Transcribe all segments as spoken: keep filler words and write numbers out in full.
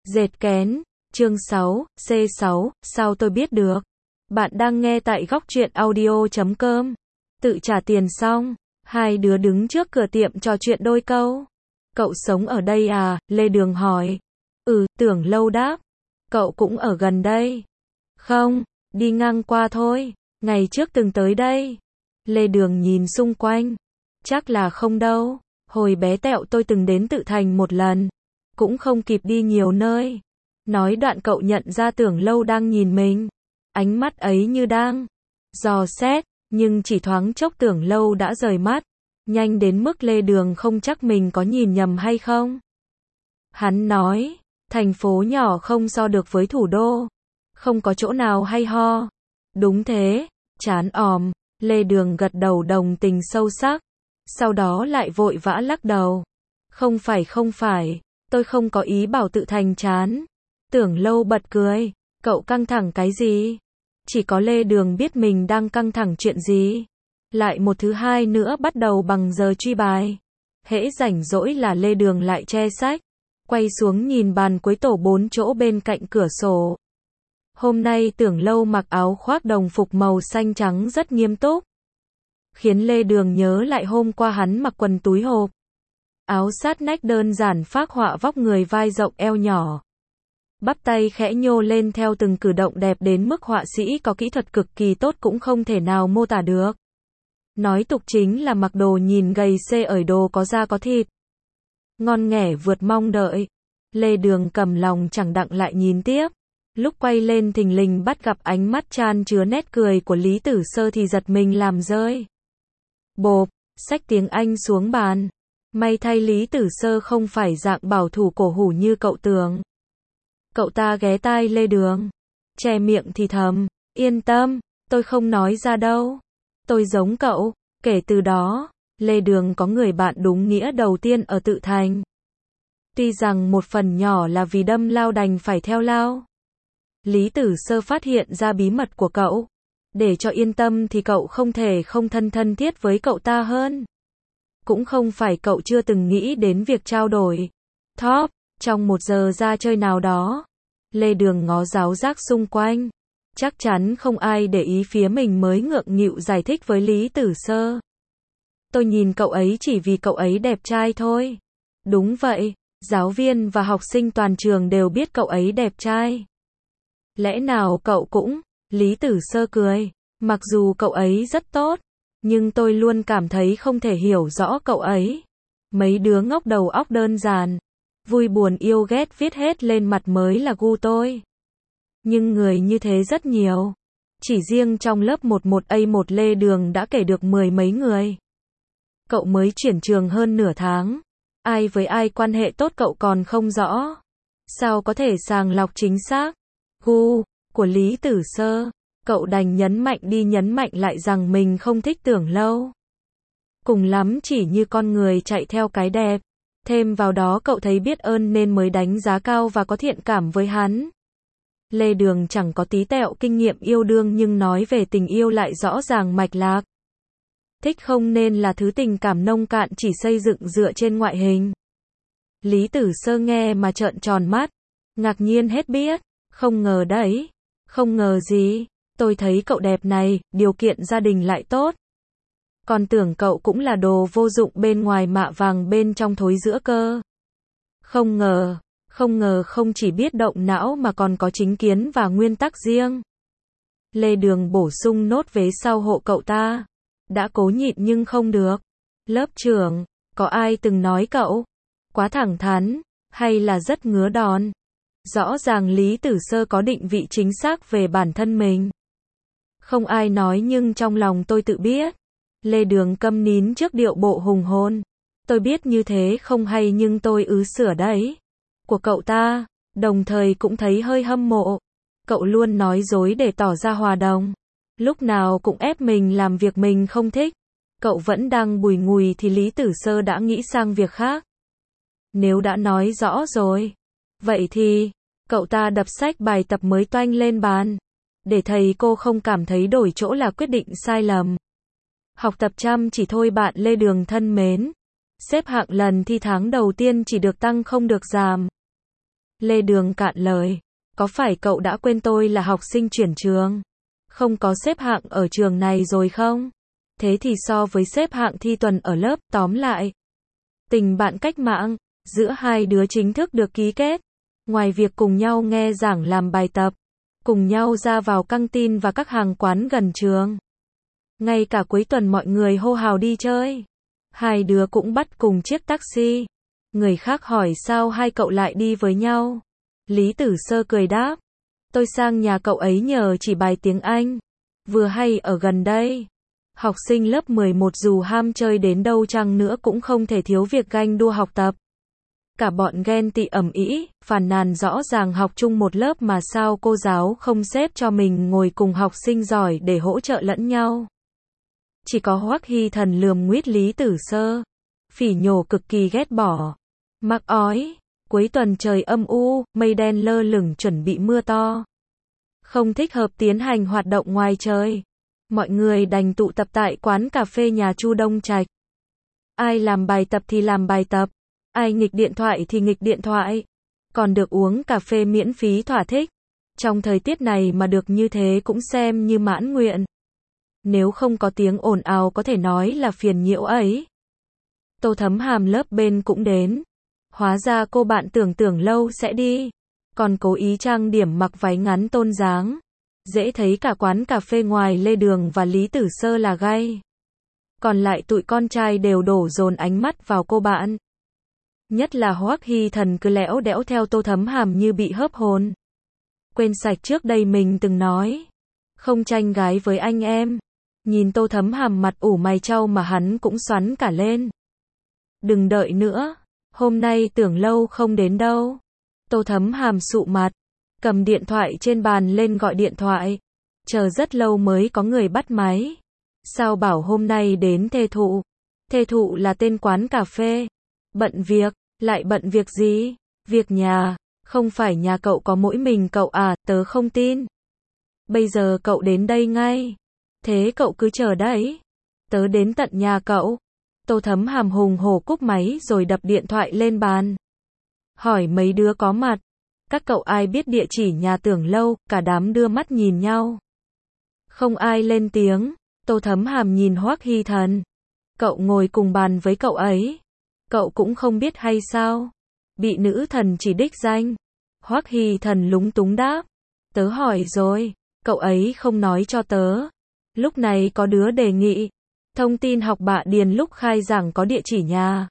Dệt kén, chương sáu, C sáu, sao tôi biết được? Bạn đang nghe tại góc truyện audio chấm com. Tự trả tiền xong, hai đứa đứng trước cửa tiệm trò chuyện đôi câu. Cậu sống ở đây à? Lê Đường hỏi. Ừ, Tưởng Lâu đáp. Cậu cũng ở gần đây. Không, đi ngang qua thôi, ngày trước từng tới đây. Lê Đường nhìn xung quanh. Chắc là không đâu, hồi bé tẹo tôi từng đến Tự Thành một lần, cũng không kịp đi nhiều nơi. Nói đoạn cậu nhận ra Tưởng Lâu đang nhìn mình. Ánh mắt ấy như đang dò xét, nhưng chỉ thoáng chốc Tưởng Lâu đã rời mắt, nhanh đến mức Lê Đường không chắc mình có nhìn nhầm hay không. Hắn nói, thành phố nhỏ không so được với thủ đô, không có chỗ nào hay ho. Đúng thế, chán òm, Lê Đường gật đầu đồng tình sâu sắc, sau đó lại vội vã lắc đầu. Không phải không phải, tôi không có ý bảo Tự Thành chán. Tưởng Lâu bật cười, cậu căng thẳng cái gì? Chỉ có Lê Đường biết mình đang căng thẳng chuyện gì. Lại một thứ hai nữa bắt đầu bằng giờ truy bài. Hễ rảnh rỗi là Lê Đường lại che sách, quay xuống nhìn bàn cuối tổ bốn chỗ bên cạnh cửa sổ. Hôm nay Tưởng Lâu mặc áo khoác đồng phục màu xanh trắng rất nghiêm túc, khiến Lê Đường nhớ lại hôm qua hắn mặc quần túi hộp, áo sát nách đơn giản phác họa vóc người vai rộng eo nhỏ, bắp tay khẽ nhô lên theo từng cử động đẹp đến mức họa sĩ có kỹ thuật cực kỳ tốt cũng không thể nào mô tả được. Nói tục chính là mặc đồ nhìn gầy xê ởi đồ có da có thịt. Ngon nghẻ vượt mong đợi. Lê Đường cầm lòng chẳng đặng lại nhìn tiếp. Lúc quay lên thình lình bắt gặp ánh mắt chan chứa nét cười của Lý Tử Sơ thì giật mình làm rơi. Bộp, xách tiếng Anh xuống bàn. May thay Lý Tử Sơ không phải dạng bảo thủ cổ hủ như cậu tưởng. Cậu ta ghé tai Lê Đường, che miệng thì thầm, yên tâm, tôi không nói ra đâu. Tôi giống cậu. Kể từ đó, Lê Đường có người bạn đúng nghĩa đầu tiên ở Tự Thành. Tuy rằng một phần nhỏ là vì đâm lao đành phải theo lao. Lý Tử Sơ phát hiện ra bí mật của cậu. Để cho yên tâm thì cậu không thể không thân thân thiết với cậu ta hơn. Cũng không phải cậu chưa từng nghĩ đến việc trao đổi top trong một giờ ra chơi nào đó. Lê Đường ngó giáo giác xung quanh. Chắc chắn không ai để ý phía mình mới ngượng nghịu giải thích với Lý Tử Sơ. Tôi nhìn cậu ấy chỉ vì cậu ấy đẹp trai thôi. Đúng vậy, giáo viên và học sinh toàn trường đều biết cậu ấy đẹp trai. Lẽ nào cậu cũng? Lý Tử Sơ cười. Mặc dù cậu ấy rất tốt, nhưng tôi luôn cảm thấy không thể hiểu rõ cậu ấy. Mấy đứa ngốc đầu óc đơn giản, vui buồn yêu ghét viết hết lên mặt mới là gu tôi. Nhưng người như thế rất nhiều. Chỉ riêng trong lớp mười một A một Lê Đường đã kể được mười mấy người. Cậu mới chuyển trường hơn nửa tháng. Ai với ai quan hệ tốt cậu còn không rõ. Sao có thể sàng lọc chính xác? Gu của Lý Tử Sơ. Cậu đành nhấn mạnh đi nhấn mạnh lại rằng mình không thích Tưởng Lâu. Cùng lắm chỉ như con người chạy theo cái đẹp. Thêm vào đó cậu thấy biết ơn nên mới đánh giá cao và có thiện cảm với hắn. Lê Đường chẳng có tí tẹo kinh nghiệm yêu đương nhưng nói về tình yêu lại rõ ràng mạch lạc. Thích không nên là thứ tình cảm nông cạn chỉ xây dựng dựa trên ngoại hình. Lý Tử Sơ nghe mà trợn tròn mắt, ngạc nhiên hết biết, không ngờ đấy, không ngờ gì, tôi thấy cậu đẹp này, điều kiện gia đình lại tốt. Còn tưởng cậu cũng là đồ vô dụng bên ngoài mạ vàng bên trong thối giữa cơ. Không ngờ. Không ngờ không chỉ biết động não mà còn có chính kiến và nguyên tắc riêng. Lê Đường bổ sung nốt vế sau hộ cậu ta. Đã cố nhịn nhưng không được. Lớp trưởng, có ai từng nói cậu quá thẳng thắn, hay là rất ngứa đòn? Rõ ràng Lý Tử Sơ có định vị chính xác về bản thân mình. Không ai nói nhưng trong lòng tôi tự biết. Lê Đường câm nín trước điệu bộ hùng hồn. Tôi biết như thế không hay nhưng tôi ứ sửa đấy. Của cậu ta, đồng thời cũng thấy hơi hâm mộ. Cậu luôn nói dối để tỏ ra hòa đồng. Lúc nào cũng ép mình làm việc mình không thích. Cậu vẫn đang bùi ngùi thì Lý Tử Sơ đã nghĩ sang việc khác. Nếu đã nói rõ rồi, vậy thì, cậu ta đập sách bài tập mới toanh lên bàn. Để thầy cô không cảm thấy đổi chỗ là quyết định sai lầm. Học tập chăm chỉ thôi bạn Lê Đường thân mến. Xếp hạng lần thi tháng đầu tiên chỉ được tăng không được giảm. Lê Đường cạn lời. Có phải cậu đã quên tôi là học sinh chuyển trường? Không có xếp hạng ở trường này rồi không? Thế thì so với xếp hạng thi tuần ở lớp, tóm lại. Tình bạn cách mạng, giữa hai đứa chính thức được ký kết. Ngoài việc cùng nhau nghe giảng làm bài tập, cùng nhau ra vào căng tin và các hàng quán gần trường. Ngay cả cuối tuần mọi người hô hào đi chơi. Hai đứa cũng bắt cùng chiếc taxi. Người khác hỏi sao hai cậu lại đi với nhau. Lý Tử Sơ cười đáp. Tôi sang nhà cậu ấy nhờ chỉ bài tiếng Anh. Vừa hay ở gần đây. Học sinh lớp mười một dù ham chơi đến đâu chăng nữa cũng không thể thiếu việc ganh đua học tập. Cả bọn ghen tị ầm ĩ, phàn nàn rõ ràng học chung một lớp mà sao cô giáo không xếp cho mình ngồi cùng học sinh giỏi để hỗ trợ lẫn nhau. Chỉ có Hoắc Hy Thần lườm nguýt Lý Tử Sơ, phỉ nhổ cực kỳ ghét bỏ. Mắc ói, cuối tuần trời âm u, mây đen lơ lửng chuẩn bị mưa to. Không thích hợp tiến hành hoạt động ngoài trời. Mọi người đành tụ tập tại quán cà phê nhà Chu Đông Trạch. Ai làm bài tập thì làm bài tập, ai nghịch điện thoại thì nghịch điện thoại. Còn được uống cà phê miễn phí thỏa thích. Trong thời tiết này mà được như thế cũng xem như mãn nguyện. Nếu không có tiếng ồn ào có thể nói là phiền nhiễu ấy. Tô Thấm Hàm lớp bên cũng đến. Hóa ra cô bạn tưởng tưởng lâu sẽ đi. Còn cố ý trang điểm mặc váy ngắn tôn dáng. Dễ thấy cả quán cà phê ngoài Lê Đường và Lý Tử Sơ là gay. Còn lại tụi con trai đều đổ dồn ánh mắt vào cô bạn. Nhất là Hoắc Hy Thần cứ lẽo đẽo theo Tô Thấm Hàm như bị hớp hồn. Quên sạch trước đây mình từng nói. Không tranh gái với anh em. Nhìn Tô Thấm Hàm mặt ủ mày chau mà hắn cũng xoắn cả lên. Đừng đợi nữa. Hôm nay tưởng lâu không đến đâu. Tô Thấm Hàm sụ mặt. Cầm điện thoại trên bàn lên gọi điện thoại. Chờ rất lâu mới có người bắt máy. Sao bảo hôm nay đến Thê Thụ? Thê Thụ là tên quán cà phê. Bận việc, lại bận việc gì? Việc nhà, không phải nhà cậu có mỗi mình cậu à, tớ không tin. Bây giờ cậu đến đây ngay. Thế cậu cứ chờ đấy. Tớ đến tận nhà cậu. Tô Thấm Hàm hùng hổ cúp máy rồi đập điện thoại lên bàn. Hỏi mấy đứa có mặt. Các cậu ai biết địa chỉ nhà Tưởng Lâu, cả đám đưa mắt nhìn nhau. Không ai lên tiếng. Tô Thấm Hàm nhìn Hoắc Hy Thần. Cậu ngồi cùng bàn với cậu ấy. Cậu cũng không biết hay sao? Bị nữ thần chỉ đích danh. Hoắc Hy Thần lúng túng đáp. Tớ hỏi rồi, cậu ấy không nói cho tớ. Lúc này có đứa đề nghị. Thông tin học bạ điền lúc khai giảng có địa chỉ nhà.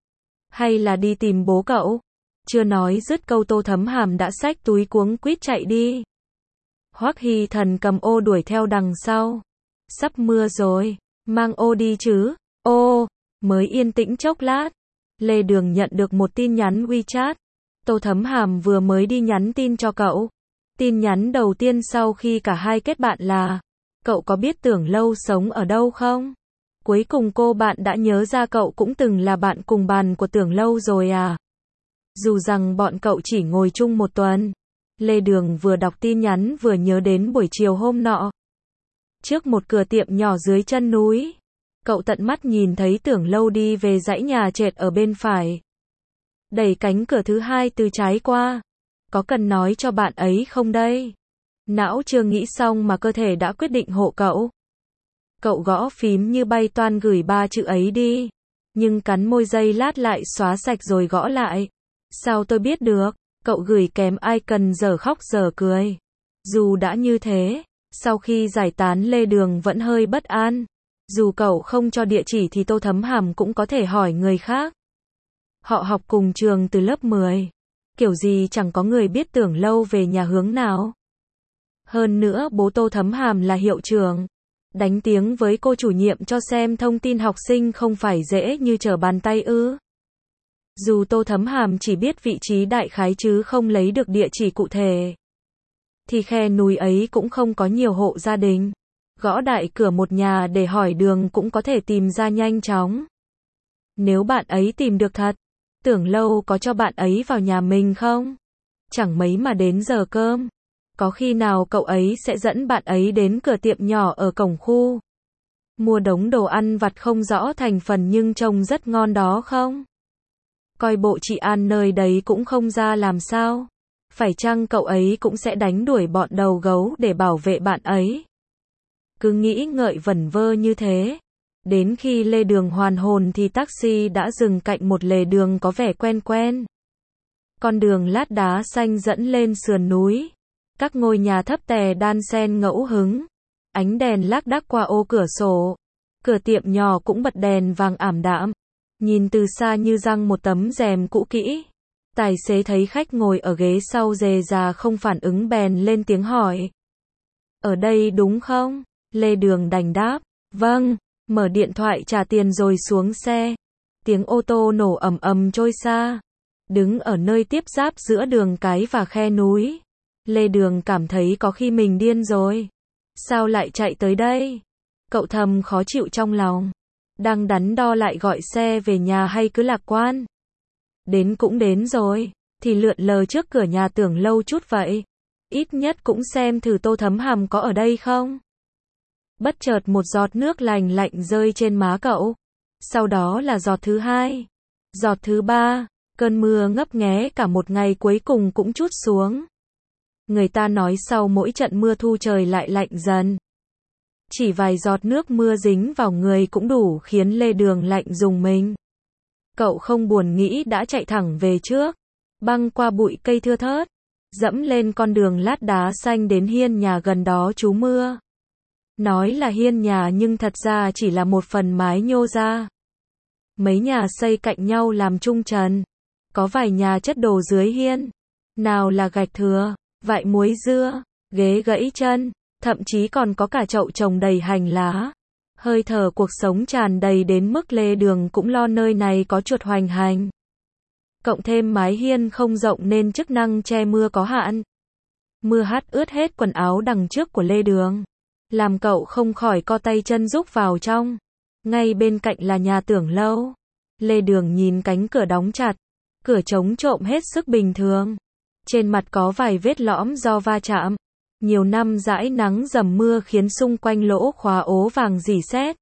Hay là đi tìm bố cậu? Chưa nói dứt câu Tô Thấm Hàm đã xách túi cuống quýt chạy đi. Hoắc Hy Thần cầm ô đuổi theo đằng sau. Sắp mưa rồi, mang ô đi chứ. Ô, mới yên tĩnh chốc lát. Lê Đường nhận được một tin nhắn WeChat. Tô Thấm Hàm vừa mới đi nhắn tin cho cậu. Tin nhắn đầu tiên sau khi cả hai kết bạn là: cậu có biết Tưởng Lâu sống ở đâu không? Cuối cùng cô bạn đã nhớ ra cậu cũng từng là bạn cùng bàn của Tưởng Lâu rồi à? Dù rằng bọn cậu chỉ ngồi chung một tuần. Lê Đường vừa đọc tin nhắn vừa nhớ đến buổi chiều hôm nọ. Trước một cửa tiệm nhỏ dưới chân núi. Cậu tận mắt nhìn thấy Tưởng Lâu đi về dãy nhà trệt ở bên phải. Đẩy cánh cửa thứ hai từ trái qua. Có cần nói cho bạn ấy không đây? Não chưa nghĩ xong mà cơ thể đã quyết định hộ cậu. Cậu gõ phím như bay toan gửi ba chữ ấy đi. Nhưng cắn môi giây lát lại xóa sạch rồi gõ lại. Sao tôi biết được? Cậu gửi kèm icon giờ khóc giờ cười. Dù đã như thế, sau khi giải tán Lê Đường vẫn hơi bất an. Dù cậu không cho địa chỉ thì Tô Thấm Hàm cũng có thể hỏi người khác. Họ học cùng trường từ lớp mười. Kiểu gì chẳng có người biết Tưởng Lâu về nhà hướng nào. Hơn nữa bố Tô Thấm Hàm là hiệu trưởng. Đánh tiếng với cô chủ nhiệm cho xem thông tin học sinh không phải dễ như trở bàn tay ư. Dù Tô Thấm Hàm chỉ biết vị trí đại khái chứ không lấy được địa chỉ cụ thể. Thì khe núi ấy cũng không có nhiều hộ gia đình. Gõ đại cửa một nhà để hỏi đường cũng có thể tìm ra nhanh chóng. Nếu bạn ấy tìm được thật, Tưởng Lâu có cho bạn ấy vào nhà mình không? Chẳng mấy mà đến giờ cơm. Có khi nào cậu ấy sẽ dẫn bạn ấy đến cửa tiệm nhỏ ở cổng khu. Mua đống đồ ăn vặt không rõ thành phần nhưng trông rất ngon đó không? Coi bộ chị An nơi đấy cũng không ra làm sao. Phải chăng cậu ấy cũng sẽ đánh đuổi bọn đầu gấu để bảo vệ bạn ấy? Cứ nghĩ ngợi vẩn vơ như thế. Đến khi Lê Đường hoàn hồn thì taxi đã dừng cạnh một lề đường có vẻ quen quen. Con đường lát đá xanh dẫn lên sườn núi. Các ngôi nhà thấp tè đan xen ngẫu hứng. Ánh đèn lác đác qua ô cửa sổ. Cửa tiệm nhỏ cũng bật đèn vàng ảm đạm. Nhìn từ xa như răng một tấm rèm cũ kỹ. Tài xế thấy khách ngồi ở ghế sau rề rà không phản ứng bèn lên tiếng hỏi. Ở đây đúng không? Lê Đường đành đáp. Vâng. Mở điện thoại trả tiền rồi xuống xe. Tiếng ô tô nổ ầm ầm trôi xa. Đứng ở nơi tiếp giáp giữa đường cái và khe núi. Lê Đường cảm thấy có khi mình điên rồi. Sao lại chạy tới đây? Cậu thầm khó chịu trong lòng. Đang đắn đo lại gọi xe về nhà hay cứ lạc quan. Đến cũng đến rồi, thì lượn lờ trước cửa nhà Tưởng Lâu chút vậy. Ít nhất cũng xem thử Tô Thấm Hàm có ở đây không. Bất chợt một giọt nước lành lạnh rơi trên má cậu. Sau đó là giọt thứ hai. Giọt thứ ba. Cơn mưa ngấp nghé cả một ngày cuối cùng cũng trút xuống. Người ta nói sau mỗi trận mưa thu trời lại lạnh dần. Chỉ vài giọt nước mưa dính vào người cũng đủ khiến Lê Đường lạnh rùng mình. Cậu không buồn nghĩ đã chạy thẳng về trước. Băng qua bụi cây thưa thớt. Dẫm lên con đường lát đá xanh đến hiên nhà gần đó trú mưa. Nói là hiên nhà nhưng thật ra chỉ là một phần mái nhô ra. Mấy nhà xây cạnh nhau làm chung trần. Có vài nhà chất đồ dưới hiên. Nào là gạch thừa, vại muối dưa, ghế gãy chân, thậm chí còn có cả chậu trồng đầy hành lá. Hơi thở cuộc sống tràn đầy đến mức Lê Đường cũng lo nơi này có chuột hoành hành. Cộng thêm mái hiên không rộng nên chức năng che mưa có hạn. Mưa hắt ướt hết quần áo đằng trước của Lê Đường. Làm cậu không khỏi co tay chân rúc vào trong. Ngay bên cạnh là nhà Tưởng Lâu. Lê Đường nhìn cánh cửa đóng chặt. Cửa trống trộm hết sức bình thường. Trên mặt có vài vết lõm do va chạm. Nhiều năm dãi nắng dầm mưa khiến xung quanh lỗ khóa ố vàng rỉ sét.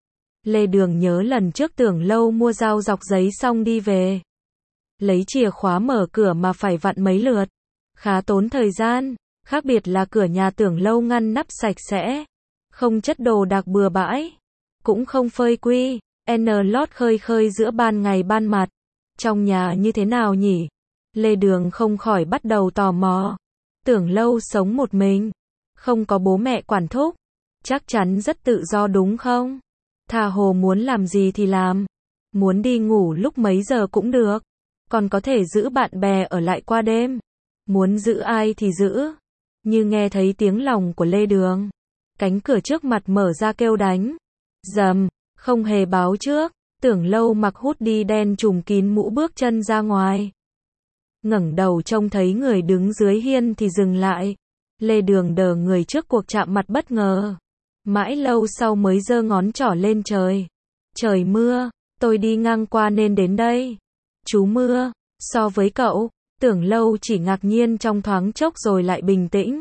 Lê Đường nhớ lần trước Tưởng Lâu mua dao dọc giấy xong đi về. Lấy chìa khóa mở cửa mà phải vặn mấy lượt. Khá tốn thời gian. Khác biệt là cửa nhà Tưởng Lâu ngăn nắp sạch sẽ. Không chất đồ đạc bừa bãi. Cũng không phơi quy. N lót khơi khơi giữa ban ngày ban mặt. Trong nhà như thế nào nhỉ? Lê Đường không khỏi bắt đầu tò mò. Tưởng Lâu sống một mình. Không có bố mẹ quản thúc. Chắc chắn rất tự do đúng không? Tha hồ muốn làm gì thì làm. Muốn đi ngủ lúc mấy giờ cũng được. Còn có thể giữ bạn bè ở lại qua đêm. Muốn giữ ai thì giữ. Như nghe thấy tiếng lòng của Lê Đường. Cánh cửa trước mặt mở ra kêu đánh. Dầm, không hề báo trước. Tưởng Lâu mặc hoodie đen trùm kín mũ bước chân ra ngoài. Ngẩng đầu trông thấy người đứng dưới hiên thì dừng lại. Lê Đường đờ người trước cuộc chạm mặt bất ngờ. Mãi lâu sau mới giơ ngón trỏ lên trời. Trời mưa, tôi đi ngang qua nên đến đây. Chú mưa, so với cậu, Tưởng Lâu chỉ ngạc nhiên trong thoáng chốc rồi lại bình tĩnh.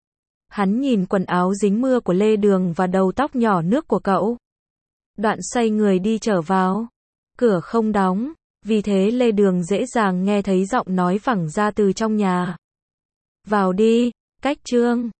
Hắn nhìn quần áo dính mưa của Lê Đường và đầu tóc nhỏ nước của cậu. Đoạn xoay người đi trở vào. Cửa không đóng, vì thế Lê Đường dễ dàng nghe thấy giọng nói phẳng ra từ trong nhà. Vào đi, cách trương.